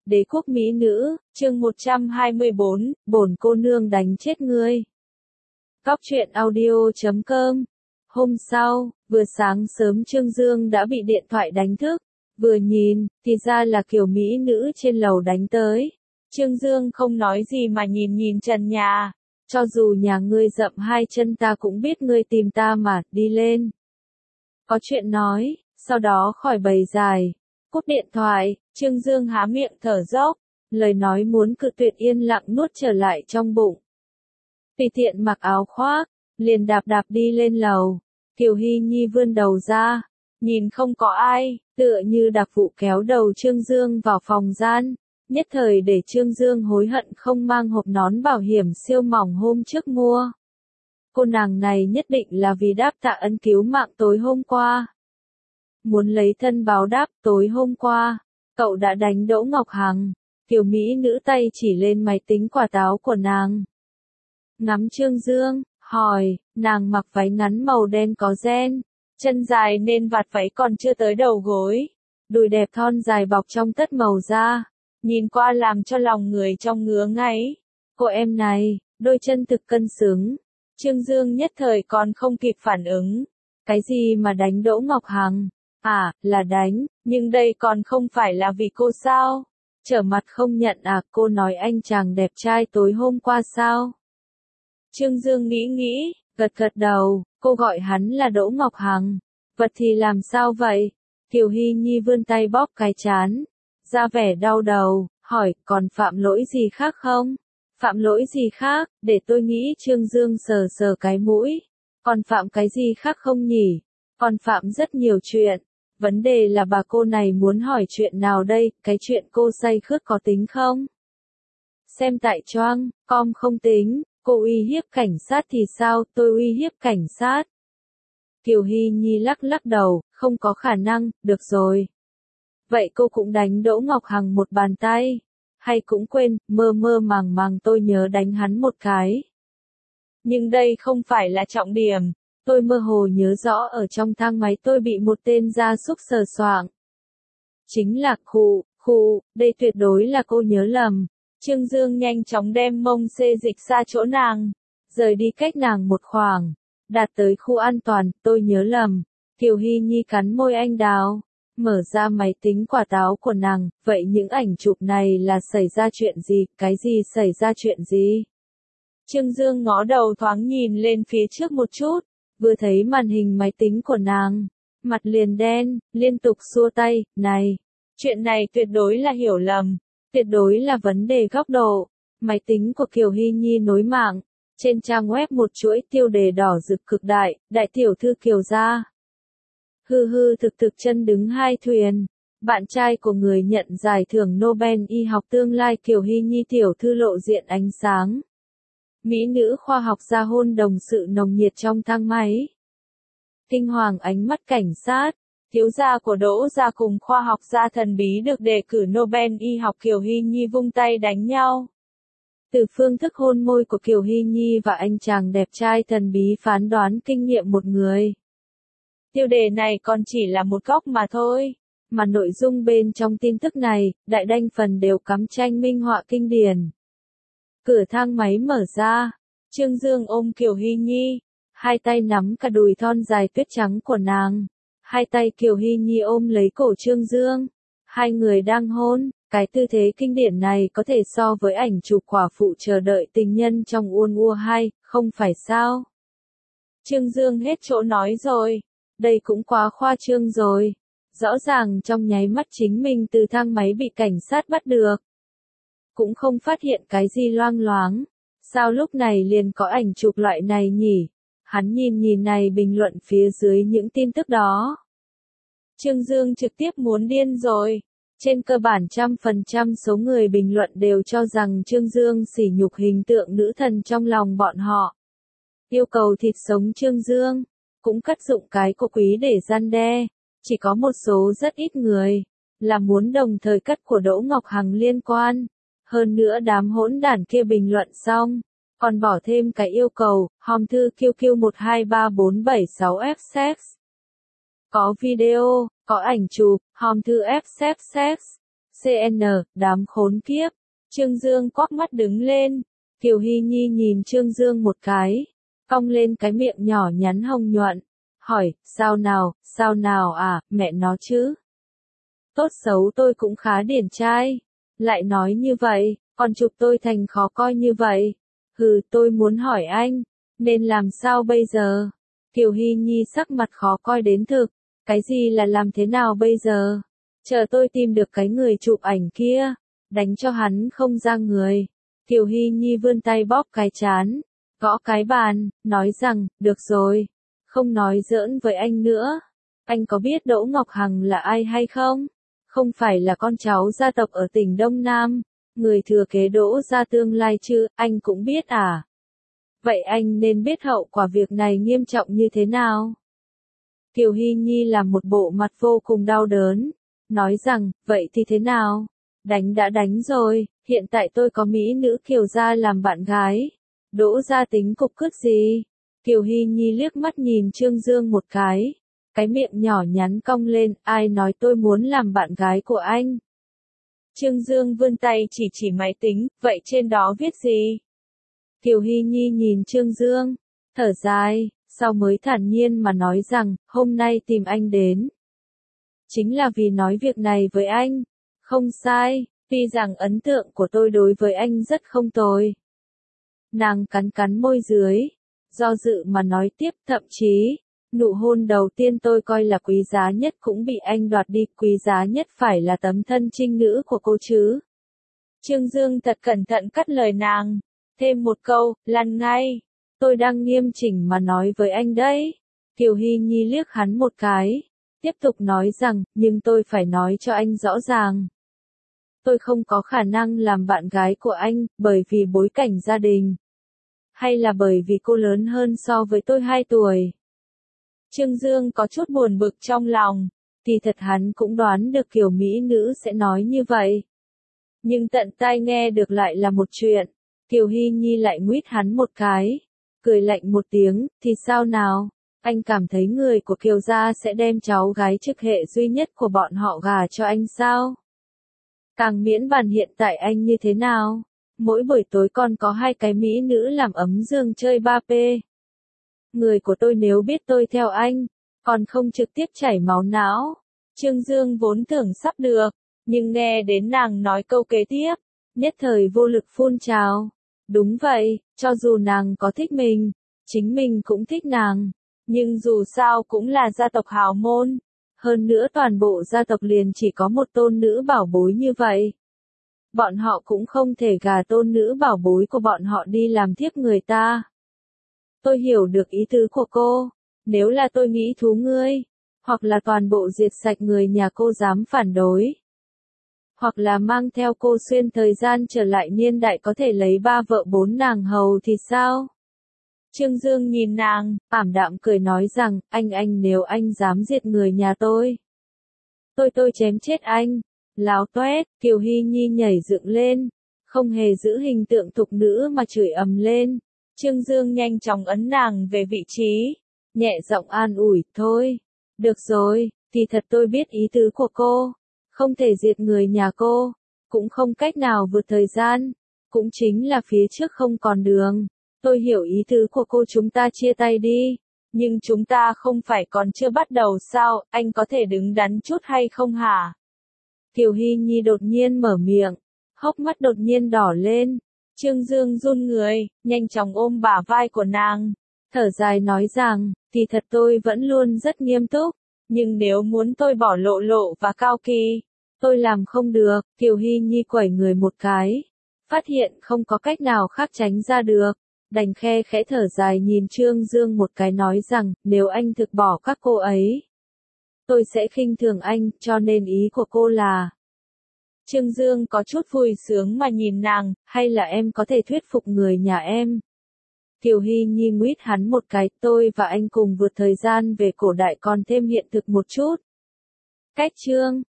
Đế quốc mỹ nữ, chương 124, bổn cô nương đánh chết ngươi. Cóc truyện audio.com. Hôm sau, vừa sáng sớm Trương Dương đã bị điện thoại đánh thức, vừa nhìn, thì ra là kiểu mỹ nữ trên lầu đánh tới. Trương Dương không nói gì mà nhìn trần nhà, cho dù nhà ngươi dậm hai chân ta cũng biết ngươi tìm ta mà, đi lên. Có chuyện nói, sau đó khỏi bày dài. Cúp điện thoại, Trương Dương há miệng thở dốc, lời nói muốn cự tuyệt yên lặng nuốt trở lại trong bụng. Tùy tiện mặc áo khoác, liền đạp đi lên lầu. Kiều Hy Nhi vươn đầu ra, nhìn không có ai, tựa như đặc vụ kéo đầu Trương Dương vào phòng gian, nhất thời để Trương Dương hối hận không mang hộp nón bảo hiểm siêu mỏng hôm trước mua. Cô nàng này nhất định là vì đáp tạ ân cứu mạng tối hôm qua. Muốn lấy thân báo đáp. Tối hôm qua, cậu đã đánh Đỗ Ngọc Hằng. Kiều mỹ nữ tay chỉ lên máy tính quả táo của nàng. Ngắm Trương Dương, hỏi, nàng mặc váy ngắn màu đen có ren, chân dài nên vạt váy còn chưa tới đầu gối, đùi đẹp thon dài bọc trong tất màu da, nhìn qua làm cho lòng người trong ngứa ngáy. Cô em này, đôi chân thực cân xứng. Trương Dương nhất thời còn không kịp phản ứng. Cái gì mà đánh Đỗ Ngọc Hằng? À, là đánh, nhưng đây còn không phải là vì cô sao? Trở mặt không nhận à, cô nói anh chàng đẹp trai tối hôm qua sao? Trương Dương nghĩ, gật đầu, cô gọi hắn là Đỗ Ngọc Hằng. Vật thì làm sao vậy? Kiều Hy Nhi vươn tay bóp cái trán, ra vẻ đau đầu, hỏi, còn phạm lỗi gì khác không? Phạm lỗi gì khác, để tôi nghĩ. Trương Dương sờ cái mũi. Còn phạm cái gì khác không nhỉ? Còn phạm rất nhiều chuyện. Vấn đề là bà cô này muốn hỏi chuyện nào đây, cái chuyện cô say khướt có tính không? Xem tại Choang, com không tính, cô uy hiếp cảnh sát thì sao, tôi uy hiếp cảnh sát. Kiều Hy Nhi lắc đầu, không có khả năng, được rồi. Vậy cô cũng đánh Đỗ Ngọc Hằng một bàn tay. Hay cũng quên, mơ màng tôi nhớ đánh hắn một cái. Nhưng đây không phải là trọng điểm. Tôi mơ hồ nhớ rõ ở trong thang máy tôi bị một tên gia súc sờ soạng. Chính là khụ, đây tuyệt đối là cô nhớ lầm. Trương Dương nhanh chóng đem mông xê dịch xa chỗ nàng, rời đi cách nàng một khoảng, đạt tới khu an toàn. Tôi nhớ lầm. Kiều Hy Nhi cắn môi anh đào, mở ra máy tính quả táo của nàng. Vậy những ảnh chụp này là xảy ra chuyện gì? Cái gì xảy ra chuyện gì? Trương Dương ngó đầu thoáng nhìn lên phía trước một chút, vừa thấy màn hình máy tính của nàng, mặt liền đen, liên tục xua tay, này, chuyện này tuyệt đối là hiểu lầm, tuyệt đối là vấn đề góc độ. Máy tính của Kiều Hy Nhi nối mạng, trên trang web một chuỗi tiêu đề đỏ rực cực đại, đại tiểu thư Kiều gia. Thực chân đứng hai thuyền. Bạn trai của người nhận giải thưởng Nobel y học tương lai Kiều Hy Nhi tiểu thư lộ diện ánh sáng. Mỹ nữ khoa học gia hôn đồng sự nồng nhiệt trong thang máy. Kinh hoàng ánh mắt cảnh sát. Thiếu gia của Đỗ gia cùng khoa học gia thần bí được đề cử Nobel y học Kiều Hy Nhi vung tay đánh nhau. Từ phương thức hôn môi của Kiều Hy Nhi và anh chàng đẹp trai thần bí phán đoán kinh nghiệm một người. Tiêu đề này còn chỉ là một góc mà thôi, mà nội dung bên trong tin tức này, đại đa phần đều cắm tranh minh họa kinh điển. Cửa thang máy mở ra, Trương Dương ôm Kiều Hy Nhi, hai tay nắm cả đùi thon dài tuyết trắng của nàng, hai tay Kiều Hy Nhi ôm lấy cổ Trương Dương, hai người đang hôn. Cái tư thế kinh điển này có thể so với ảnh chụp quả phụ chờ đợi tình nhân trong World War 2, không phải sao? Trương Dương hết chỗ nói rồi. Đây cũng quá khoa trương rồi. Rõ ràng trong nháy mắt chính mình từ thang máy bị cảnh sát bắt được. Cũng không phát hiện cái gì loang loáng. Sao lúc này liền có ảnh chụp loại này nhỉ? Hắn nhìn này bình luận phía dưới những tin tức đó. Trương Dương trực tiếp muốn điên rồi. Trên cơ bản 100% số người bình luận đều cho rằng Trương Dương sỉ nhục hình tượng nữ thần trong lòng bọn họ. Yêu cầu thịt sống Trương Dương, cũng cắt dụng cái của quý để răn đe. Chỉ có một số rất ít người, là muốn đồng thời cắt của Đỗ Ngọc Hằng liên quan. Hơn nữa đám hỗn đản kia bình luận xong, còn bỏ thêm cái yêu cầu, hòm thư QQ123476F sex. Có video, có ảnh chụp, hòm thư F sex. CN, đám khốn kiếp. Trương Dương quắc mắt đứng lên. Kiều Hy Nhi nhìn Trương Dương một cái, cong lên cái miệng nhỏ nhắn hồng nhuận, hỏi, sao nào à, mẹ nó chứ. Tốt xấu tôi cũng khá điển trai, lại nói như vậy, còn chụp tôi thành khó coi như vậy. Hừ, tôi muốn hỏi anh, nên làm sao bây giờ? Kiều Hy Nhi sắc mặt khó coi đến thực, cái gì là làm thế nào bây giờ? Chờ tôi tìm được cái người chụp ảnh kia, đánh cho hắn không ra người. Kiều Hy Nhi vươn tay bóp cái trán, gõ cái bàn, nói rằng, được rồi, không nói giỡn với anh nữa. Anh có biết Đỗ Ngọc Hằng là ai hay không? Không phải là con cháu gia tộc ở tỉnh Đông Nam, người thừa kế Đỗ gia tương lai chứ, anh cũng biết à? Vậy anh nên biết hậu quả việc này nghiêm trọng như thế nào? Kiều Hy Nhi làm một bộ mặt vô cùng đau đớn, nói rằng, vậy thì thế nào? Đánh đã đánh rồi, hiện tại tôi có mỹ nữ Kiều gia làm bạn gái. Đỗ gia tính cục cước gì? Kiều Hy Nhi liếc mắt nhìn Trương Dương một cái miệng nhỏ nhắn cong lên, ai nói tôi muốn làm bạn gái của anh? Trương Dương vươn tay chỉ máy tính, vậy trên đó viết gì? Kiều Hy Nhi nhìn Trương Dương, thở dài, sau mới thản nhiên mà nói rằng, hôm nay tìm anh đến. Chính là vì nói việc này với anh. Không sai, tuy rằng ấn tượng của tôi đối với anh rất không tồi. Nàng cắn môi dưới, do dự mà nói tiếp, thậm chí, nụ hôn đầu tiên tôi coi là quý giá nhất cũng bị anh đoạt đi, quý giá nhất phải là tấm thân trinh nữ của cô chứ. Trương Dương thật cẩn thận cắt lời nàng, thêm một câu, lăn ngay, tôi đang nghiêm chỉnh mà nói với anh đấy. Kiều Hy Nhi liếc hắn một cái, tiếp tục nói rằng, nhưng tôi phải nói cho anh rõ ràng. Tôi không có khả năng làm bạn gái của anh, bởi vì bối cảnh gia đình. Hay là bởi vì cô lớn hơn so với tôi 2 tuổi. Trương Dương có chút buồn bực trong lòng, thì thật hắn cũng đoán được kiểu mỹ nữ sẽ nói như vậy. Nhưng tận tai nghe được lại là một chuyện, Kiều Hy Nhi lại nguyết hắn một cái, cười lạnh một tiếng, thì sao nào, anh cảm thấy người của Kiều gia sẽ đem cháu gái trực hệ duy nhất của bọn họ gả cho anh sao? Càng miễn bàn hiện tại anh như thế nào, mỗi buổi tối còn có 2 cái mỹ nữ làm ấm giường chơi 3P. Người của tôi nếu biết tôi theo anh, còn không trực tiếp chảy máu não. Trương Dương vốn tưởng sắp được, nhưng nghe đến nàng nói câu kế tiếp, nhất thời vô lực phun trào. Đúng vậy, cho dù nàng có thích mình, chính mình cũng thích nàng, nhưng dù sao cũng là gia tộc hào môn. Hơn nữa toàn bộ gia tộc liền chỉ có một tôn nữ bảo bối như vậy. Bọn họ cũng không thể gả tôn nữ bảo bối của bọn họ đi làm thiếp người ta. Tôi hiểu được ý tứ của cô, nếu là tôi nghĩ thú ngươi, hoặc là toàn bộ diệt sạch người nhà cô dám phản đối. Hoặc là mang theo cô xuyên thời gian trở lại niên đại có thể lấy 3 vợ 4 nàng hầu thì sao? Trương Dương nhìn nàng, ảm đạm cười nói rằng, anh nếu anh dám diệt người nhà tôi chém chết anh. Láo toét, Kiều Hy Nhi nhảy dựng lên, không hề giữ hình tượng thục nữ mà chửi ầm lên. Trương Dương nhanh chóng ấn nàng về vị trí, nhẹ giọng an ủi, thôi, được rồi, thì thật tôi biết ý tứ của cô, không thể diệt người nhà cô, cũng không cách nào vượt thời gian, cũng chính là phía trước không còn đường. Tôi hiểu ý tứ của cô, chúng ta chia tay đi, nhưng chúng ta không phải còn chưa bắt đầu sao, anh có thể đứng đắn chút hay không hả? Kiều Hy Nhi đột nhiên mở miệng, hốc mắt đột nhiên đỏ lên. Trương Dương run người, nhanh chóng ôm bả vai của nàng, thở dài nói rằng, thì thật tôi vẫn luôn rất nghiêm túc, nhưng nếu muốn tôi bỏ lộ và cao kỳ, tôi làm không được. Kiều Hy Nhi quẩy người một cái, phát hiện không có cách nào khác tránh ra được, đành khe khẽ thở dài nhìn Trương Dương một cái nói rằng, nếu anh thực bỏ các cô ấy, tôi sẽ khinh thường anh, cho nên ý của cô là... Trương Dương có chút vui sướng mà nhìn nàng, hay là em có thể thuyết phục người nhà em? Kiều Hy Nhi nguyết hắn một cái, tôi và anh cùng vượt thời gian về cổ đại còn thêm hiện thực một chút. Cách chương